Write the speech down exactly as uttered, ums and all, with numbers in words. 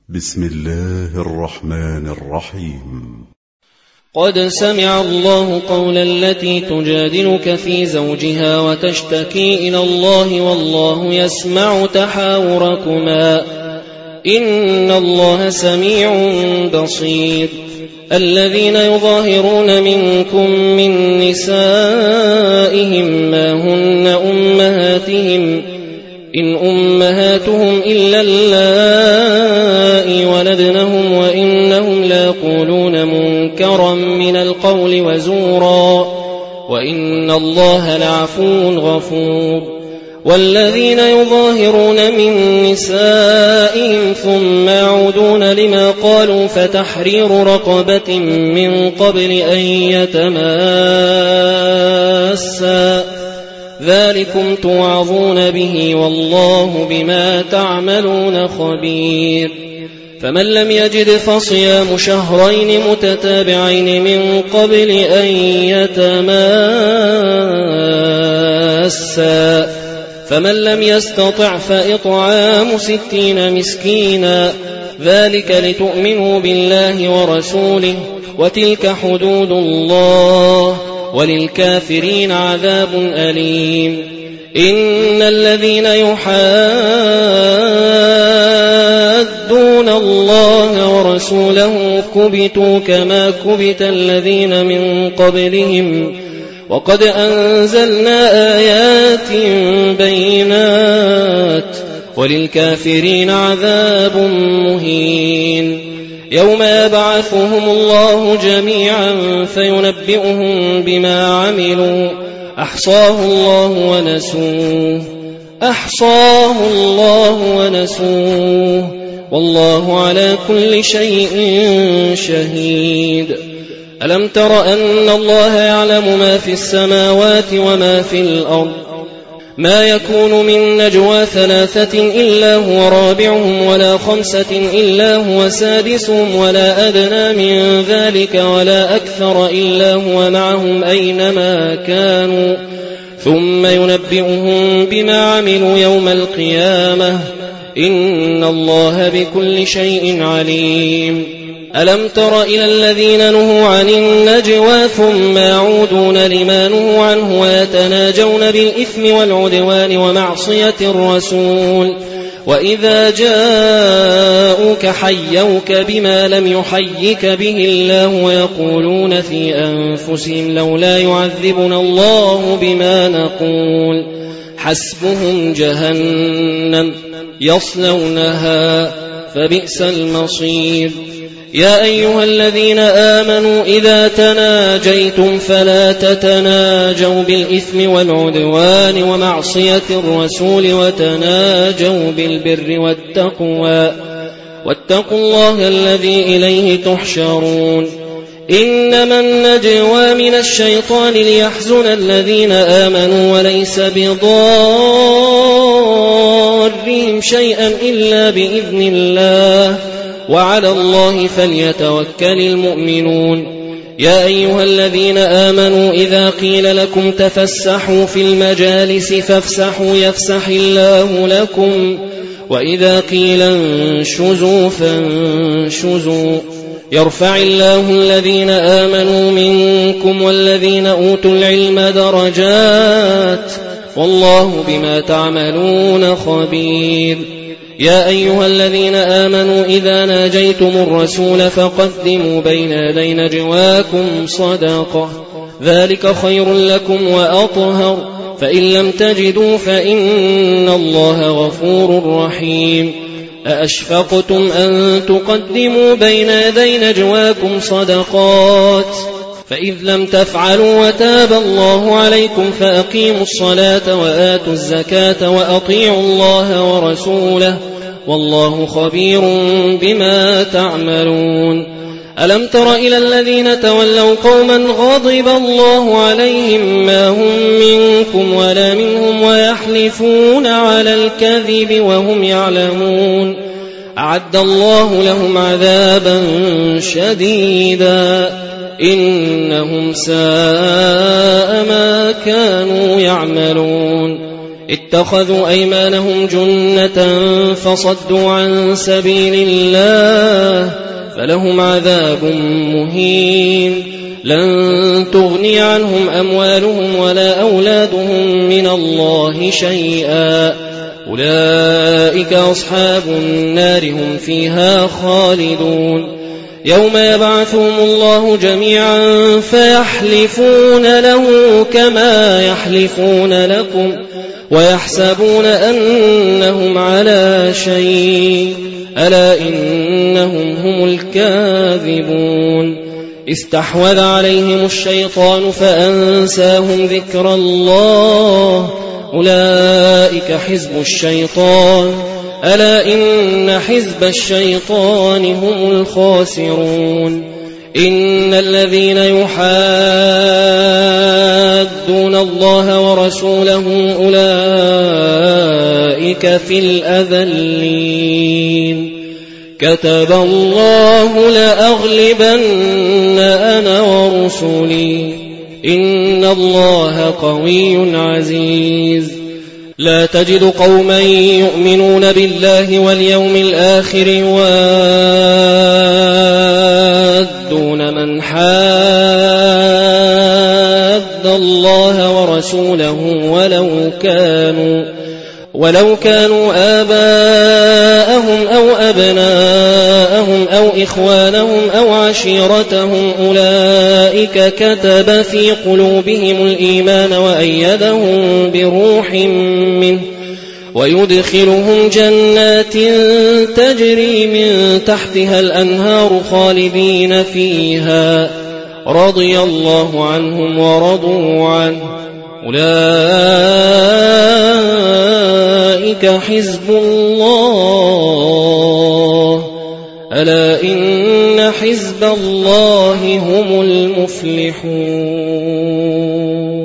بسم الله الرحمن الرحيم. قد سمع الله قول التي تجادلك في زوجها وتشتكي إلى الله والله يسمع تحاوركما إن الله سميع بصير. الذين يظاهرون منكم من نسائهم ما هن أمهاتهم إن أمهاتهم إلا اللائي ولدنهم وإنهم ليقولون منكرا من القول وزورا وإن الله لعفو غفور. والذين يظاهرون من نسائهم ثم يعودون لما قالوا فتحرير رقبة من قبل أن يتماسا ذلكم توعظون به والله بما تعملون خبير. فمن لم يجد فصيام شهرين متتابعين من قبل أن يتماسا فمن لم يستطع فإطعام ستين مسكينا ذلك لتؤمنوا بالله ورسوله وتلك حدود الله وللكافرين عذاب أليم. إن الذين يحادون الله ورسوله كبتوا كما كبت الذين من قبلهم وقد أنزلنا آيات بينات وللكافرين عذاب مهين. يوم يبعثهم الله جميعا فينبئهم بما عملوا أحصاه الله ونسوه أحصاه الله ونسوه والله على كل شيء شهيد. ألم تر أن الله يعلم ما في السماوات وما في الأرض ما يكون من نجوى ثلاثة إلا هو رابعهم ولا خمسة إلا هو سادسهم ولا أدنى من ذلك ولا أكثر إلا هو معهم أينما كانوا ثم ينبئهم بما عملوا يوم القيامة إن الله بكل شيء عليم. ألم تر إلى الذين نهوا عن النجوى ثم يعودون لما نهوا عنه ويتناجون بالإثم والعدوان ومعصية الرسول وإذا جاءوك حيوك بما لم يحيك به الله ويقولون في أنفسهم لولا يعذبنا الله بما نقول حسبهم جهنم يصلونها فبئس المصير. يا أيها الذين آمنوا إذا تناجيتم فلا تتناجوا بالإثم والعدوان ومعصية الرسول وتناجوا بالبر والتقوى واتقوا الله الذي إليه تحشرون. إنما النجوى من الشيطان ليحزن الذين آمنوا وليس بضارهم شيئا إلا بإذن الله وعلى الله فليتوكل المؤمنون. يا أيها الذين آمنوا إذا قيل لكم تفسحوا في المجالس فافسحوا يفسح الله لكم وإذا قيل انشزوا فانشزوا يرفع الله الذين آمنوا منكم والذين أوتوا العلم درجات والله بما تعملون خبير. يا أيها الذين آمنوا إذا ناجيتم الرسول فقدموا بين يدي نجواكم صدقة ذلك خير لكم وأطهر فإن لم تجدوا فإن الله غفور رحيم. أأشفقتم أن تقدموا بين يدي نجواكم صدقات فإذ لم تفعلوا وتاب الله عليكم فأقيموا الصلاة وآتوا الزكاة وأطيعوا الله ورسوله والله خبير بما تعملون. ألم تر إلى الذين تولوا قوما غضب الله عليهم ما هم منكم ولا منهم ويحلفون على الكذب وهم يعلمون أعد الله لهم عذابا شديدا إنهم ساء ما كانوا يعملون. اتخذوا أيمانهم جنة فصدوا عن سبيل الله فلهم عذاب مهين لن تغني عنهم أموالهم ولا أولادهم من الله شيئا أولئك أصحاب النار هم فيها خالدون يوم يبعثهم الله جميعا فيحلفون له كما يحلفون لكم ويحسبون أنهم على شيء ألا إنهم هم الكاذبون استحوذ عليهم الشيطان فأنساهم ذكر الله أولئك حزب الشيطان ألا إن حزب الشيطان هم الخاسرون إن الذين يحادون الله ورسوله أولئك في الأذلين كتب الله لأغلبن أنا ورسلي إن الله قوي عزيز لا تجد قوما يؤمنون بالله واليوم الآخر يوادون من حاد الله ورسوله ولو كانوا ولو كانوا آباءهم أو أبناءهم أو إخوانهم أو عشيرتهم أولئك كتب في قلوبهم الإيمان وأيدهم بروح منه ويدخلهم جنات تجري من تحتها الأنهار خالدين فيها رضي الله عنهم ورضوا عنه أولئك حزب الله ألا إن حزب الله هم المفلحون